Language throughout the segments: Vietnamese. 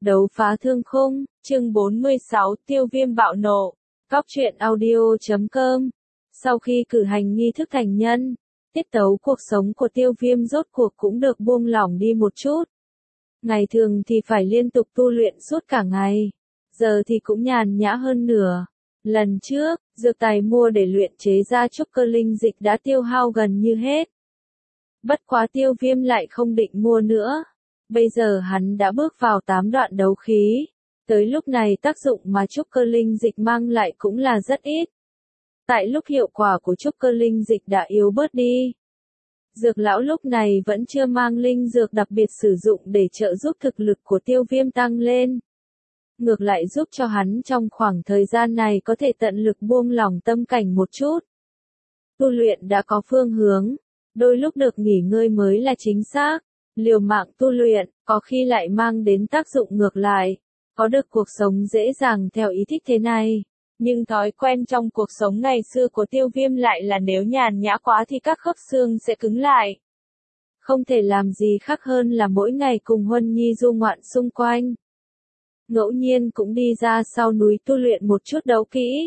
Đấu phá thương khung, chương 46, Tiêu Viêm bạo nộ. Góc truyện audio.com. Sau khi cử hành nghi thức thành nhân, tiết tấu cuộc sống của Tiêu Viêm rốt cuộc cũng được buông lỏng đi một chút. Ngày thường thì phải liên tục tu luyện suốt cả ngày, giờ thì cũng nhàn nhã hơn nửa. Lần trước, dược tài mua để luyện chế ra trúc cơ linh dịch đã tiêu hao gần như hết. Bất quá Tiêu Viêm lại không định mua nữa. Bây giờ hắn đã bước vào 8 đoạn đấu khí. Tới lúc này tác dụng mà trúc cơ linh dịch mang lại cũng là rất ít. Tại lúc hiệu quả của trúc cơ linh dịch đã yếu bớt đi, Dược lão lúc này vẫn chưa mang linh dược đặc biệt sử dụng để trợ giúp thực lực của Tiêu Viêm tăng lên. Ngược lại giúp cho hắn trong khoảng thời gian này có thể tận lực buông lỏng tâm cảnh một chút. Tu luyện đã có phương hướng, đôi lúc được nghỉ ngơi mới là chính xác. Liều mạng tu luyện, có khi lại mang đến tác dụng ngược lại. Có được cuộc sống dễ dàng theo ý thích thế này. Nhưng thói quen trong cuộc sống ngày xưa của Tiêu Viêm lại là nếu nhàn nhã quá thì các khớp xương sẽ cứng lại. Không thể làm gì khác hơn là mỗi ngày cùng Huân Nhi du ngoạn xung quanh. Ngẫu nhiên cũng đi ra sau núi tu luyện một chút đấu kỹ.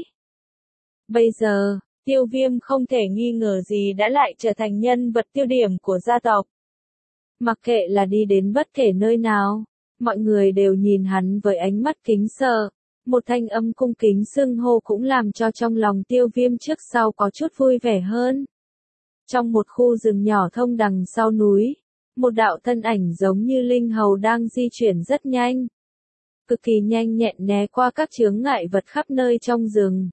Bây giờ, Tiêu Viêm không thể nghi ngờ gì đã lại trở thành nhân vật tiêu điểm của gia tộc. Mặc kệ là đi đến bất kể nơi nào, mọi người đều nhìn hắn với ánh mắt kính sợ. Một thanh âm cung kính xưng hô cũng làm cho trong lòng Tiêu Viêm trước sau có chút vui vẻ hơn. Trong một khu rừng nhỏ thông đằng sau núi, một đạo thân ảnh giống như linh hầu đang di chuyển rất nhanh. Cực kỳ nhanh nhẹn né qua các chướng ngại vật khắp nơi trong rừng.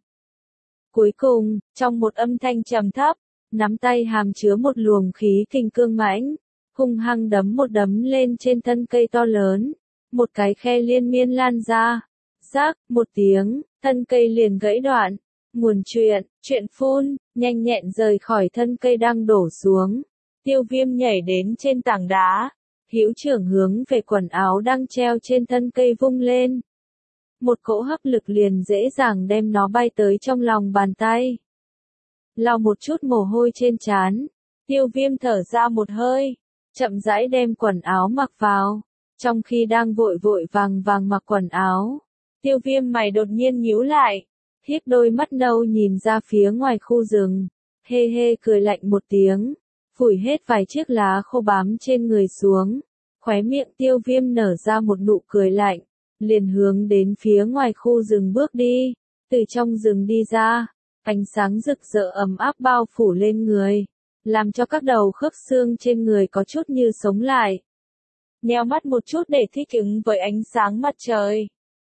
Cuối cùng, trong một âm thanh trầm thấp, nắm tay hàm chứa một luồng khí kình cương mãnh, hung hăng đấm một đấm lên trên thân cây to lớn, một cái khe liên miên lan ra. Rác, một tiếng, thân cây liền gãy đoạn. Nguồn chuyện phun, nhanh nhẹn rời khỏi thân cây đang đổ xuống. Tiêu Viêm nhảy đến trên tảng đá, hữu trưởng hướng về quần áo đang treo trên thân cây vung lên. Một cỗ hấp lực liền dễ dàng đem nó bay tới trong lòng bàn tay. Lau một chút mồ hôi trên trán, Tiêu Viêm thở ra một hơi, chậm rãi đem quần áo mặc vào. Trong khi đang vội vội vàng vàng mặc quần áo, Tiêu Viêm mày đột nhiên nhíu lại, hiếp đôi mắt nâu nhìn ra phía ngoài khu rừng, hê hê cười lạnh một tiếng, phủi hết vài chiếc lá khô bám trên người xuống, khóe miệng Tiêu Viêm nở ra một nụ cười lạnh, liền hướng đến phía ngoài khu rừng bước đi. Từ trong rừng đi ra, ánh sáng rực rỡ ấm áp bao phủ lên người, làm cho các đầu khớp xương trên người có chút như sống lại. Nheo mắt một chút để thích ứng với ánh sáng mặt trời.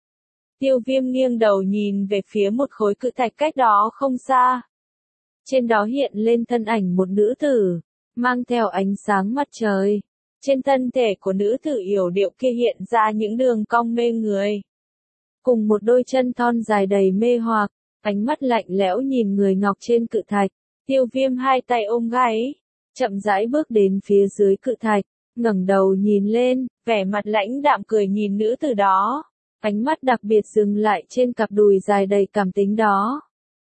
Tiêu Viêm nghiêng đầu nhìn về phía một khối cự thạch cách đó không xa. Trên đó hiện lên thân ảnh một nữ tử, mang theo ánh sáng mặt trời. Trên thân thể của nữ tử yểu điệu kia hiện ra những đường cong mê người. Cùng một đôi chân thon dài đầy mê hoặc, ánh mắt lạnh lẽo nhìn người ngọc trên cự thạch. Tiêu Viêm hai tay ôm gáy, chậm rãi bước đến phía dưới cự thạch, ngẩng đầu nhìn lên, vẻ mặt lãnh đạm cười nhìn nữ tử đó. Ánh mắt đặc biệt dừng lại trên cặp đùi dài đầy cảm tính đó.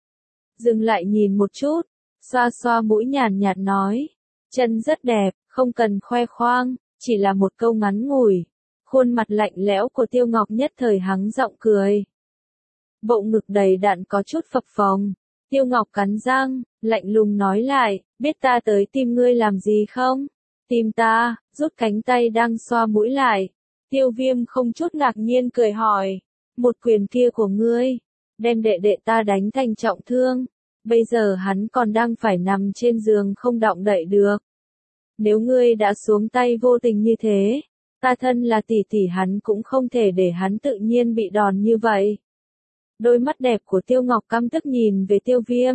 Dừng lại nhìn một chút, xoa xoa mũi nhàn nhạt nói. Chân rất đẹp, không cần khoe khoang, chỉ là một câu ngắn ngủi. Khuôn mặt lạnh lẽo của Tiêu Ngọc nhất thời hắng giọng cười. Bộ ngực đầy đặn có chút phập phồng. Tiêu Ngọc cắn răng, lạnh lùng nói lại, biết ta tới tìm ngươi làm gì không? Tìm ta, rút cánh tay đang xoa mũi lại. Tiêu Viêm không chút ngạc nhiên cười hỏi, một quyền kia của ngươi, đem đệ đệ ta đánh thành trọng thương, bây giờ hắn còn đang phải nằm trên giường không động đậy được. Nếu ngươi đã xuống tay vô tình như thế, ta thân là tỷ tỷ hắn cũng không thể để hắn tự nhiên bị đòn như vậy. Đôi mắt đẹp của Tiêu Ngọc căm tức nhìn về Tiêu Viêm.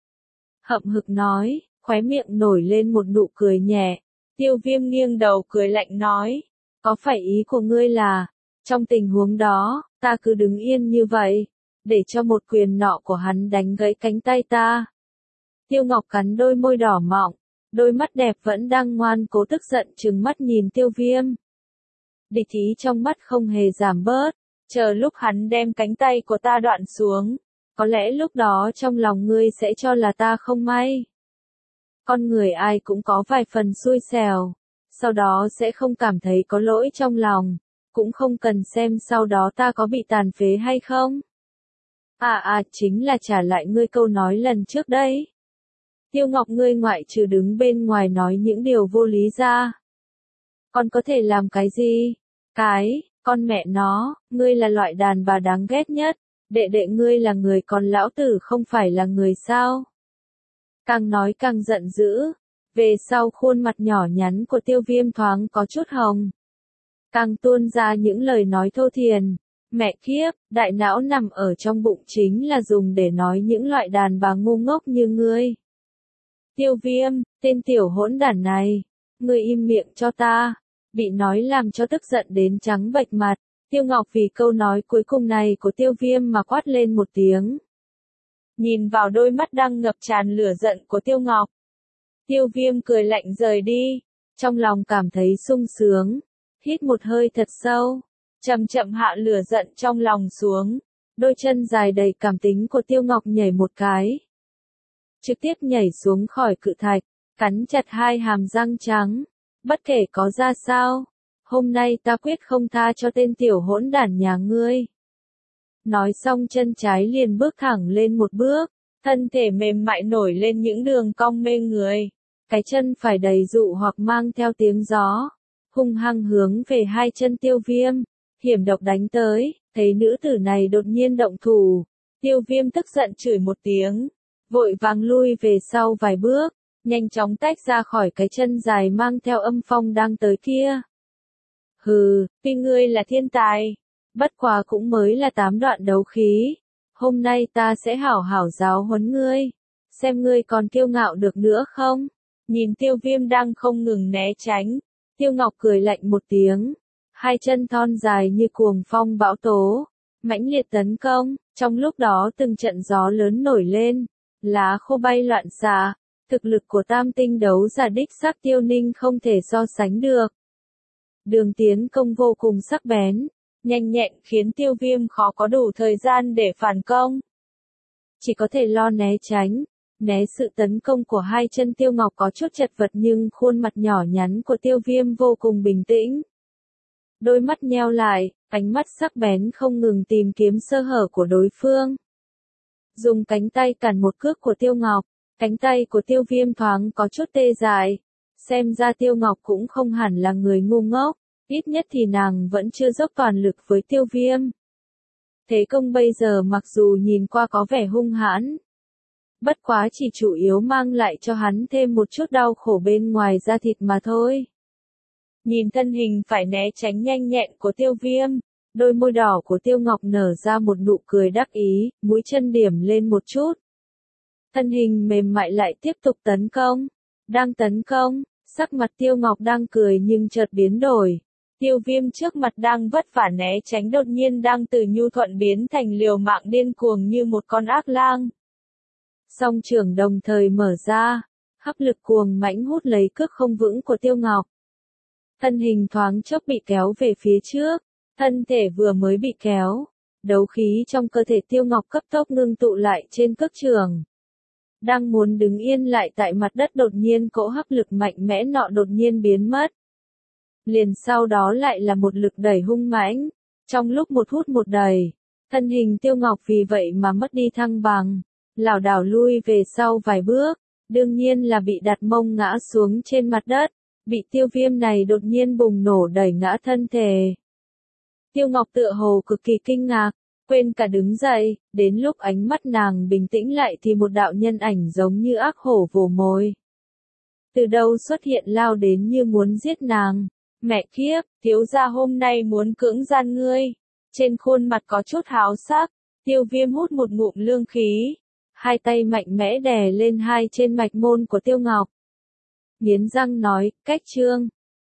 Hậm hực nói, khóe miệng nổi lên một nụ cười nhẹ. Tiêu Viêm nghiêng đầu cười lạnh nói. Có phải ý của ngươi là, trong tình huống đó, ta cứ đứng yên như vậy, để cho một quyền nọ của hắn đánh gãy cánh tay ta? Tiêu Ngọc cắn đôi môi đỏ mọng, đôi mắt đẹp vẫn đang ngoan cố tức giận trừng mắt nhìn Tiêu Viêm. Địch ý trong mắt không hề giảm bớt, chờ lúc hắn đem cánh tay của ta đoạn xuống, có lẽ lúc đó trong lòng ngươi sẽ cho là ta không may. Con người ai cũng có vài phần xui xẻo. Sau đó sẽ không cảm thấy có lỗi trong lòng. cũng không cần xem sau đó ta có bị tàn phế hay không. Chính là trả lại ngươi câu nói lần trước đấy. Tiêu Ngọc, ngươi ngoại trừ đứng bên ngoài nói những điều vô lý ra, còn có thể làm cái gì? Con mẹ nó, ngươi là loại đàn bà đáng ghét nhất, đệ đệ ngươi là người còn lão tử không phải là người sao? Càng nói càng giận dữ, về sau khuôn mặt nhỏ nhắn của Tiêu Viêm thoáng có chút hồng. Càng tuôn ra những lời nói thô thiền, mẹ kiếp, đại não nằm ở trong bụng chính là dùng để nói những loại đàn bà ngu ngốc như ngươi. Tiêu Viêm, tên tiểu hỗn đản này, ngươi im miệng cho ta. Bị nói làm cho tức giận đến trắng bệch mặt, Tiêu Ngọc vì câu nói cuối cùng này của Tiêu Viêm mà quát lên một tiếng. Nhìn vào đôi mắt đang ngập tràn lửa giận của Tiêu Ngọc, Tiêu Viêm cười lạnh rời đi, trong lòng cảm thấy sung sướng, hít một hơi thật sâu, chậm chậm hạ lửa giận trong lòng xuống, đôi chân dài đầy cảm tính của Tiêu Ngọc nhảy một cái, trực tiếp nhảy xuống khỏi cự thạch, cắn chặt hai hàm răng trắng. Bất kể có ra sao, hôm nay ta quyết không tha cho tên tiểu hỗn đản nhà ngươi. Nói xong chân trái liền bước thẳng lên một bước, thân thể mềm mại nổi lên những đường cong mê người, cái chân phải đầy dụ hoặc mang theo tiếng gió, hung hăng hướng về hai chân Tiêu Viêm, hiểm độc đánh tới, thấy nữ tử này đột nhiên động thủ, Tiêu Viêm tức giận chửi một tiếng, vội vàng lui về sau vài bước. Nhanh chóng tách ra khỏi cái chân dài mang theo âm phong đang tới kia. Hừ, tuy ngươi là thiên tài, bất quá cũng mới là 8 đoạn đấu khí. Hôm nay ta sẽ hảo hảo giáo huấn ngươi, xem ngươi còn kiêu ngạo được nữa không? Nhìn Tiêu Viêm đang không ngừng né tránh, Tiêu Ngọc cười lạnh một tiếng, hai chân thon dài như cuồng phong bão tố, mãnh liệt tấn công, trong lúc đó từng trận gió lớn nổi lên, lá khô bay loạn xạ. Thực lực của tam tinh đấu giả đích xác Tiêu Ninh không thể so sánh được. Đường tiến công vô cùng sắc bén, nhanh nhẹn khiến Tiêu Viêm khó có đủ thời gian để phản công. Chỉ có thể lo né tránh, né sự tấn công của hai chân Tiêu Ngọc có chút chật vật nhưng khuôn mặt nhỏ nhắn của Tiêu Viêm vô cùng bình tĩnh. Đôi mắt nheo lại, ánh mắt sắc bén không ngừng tìm kiếm sơ hở của đối phương. Dùng cánh tay cản một cước của Tiêu Ngọc. Cánh tay của Tiêu Viêm thoáng có chút tê dại, xem ra Tiêu Ngọc cũng không hẳn là người ngu ngốc, ít nhất thì nàng vẫn chưa dốc toàn lực với Tiêu Viêm. Thế công bây giờ mặc dù nhìn qua có vẻ hung hãn, bất quá chỉ chủ yếu mang lại cho hắn thêm một chút đau khổ bên ngoài da thịt mà thôi. Nhìn thân hình phải né tránh nhanh nhẹn của Tiêu Viêm, đôi môi đỏ của Tiêu Ngọc nở ra một nụ cười đắc ý, mũi chân điểm lên một chút. Thân hình mềm mại lại tiếp tục tấn công. Đang tấn công, sắc mặt Tiêu Ngọc đang cười nhưng chợt biến đổi. Tiêu Viêm trước mặt đang vất vả né tránh đột nhiên đang từ nhu thuận biến thành liều mạng điên cuồng như một con ác lang. Song trưởng đồng thời mở ra, hấp lực cuồng mãnh hút lấy cước không vững của Tiêu Ngọc. Thân hình thoáng chốc bị kéo về phía trước, thân thể vừa mới bị kéo, đấu khí trong cơ thể Tiêu Ngọc cấp tốc ngưng tụ lại trên cước trường. Đang muốn đứng yên lại tại mặt đất đột nhiên cỗ hấp lực mạnh mẽ nọ đột nhiên biến mất. Liền sau đó lại là một lực đẩy hung mãnh, trong lúc một hút một đẩy, thân hình Tiêu Ngọc vì vậy mà mất đi thăng bằng, lảo đảo lui về sau vài bước, đương nhiên là bị đặt mông ngã xuống trên mặt đất, bị Tiêu Viêm này đột nhiên bùng nổ đẩy ngã thân thể. Tiêu Ngọc tựa hồ cực kỳ kinh ngạc, quên cả đứng dậy, đến lúc ánh mắt nàng bình tĩnh lại thì một đạo nhân ảnh giống như ác hổ vồ mồi. Từ đâu xuất hiện lao đến như muốn giết nàng. Mẹ kiếp, thiếu gia hôm nay muốn cưỡng gian ngươi. Trên khuôn mặt có chút háo sắc, Tiêu Viêm hút một ngụm lương khí. Hai tay mạnh mẽ đè lên hai trên mạch môn của Tiêu Ngọc. Nghiến răng nói, cách trương.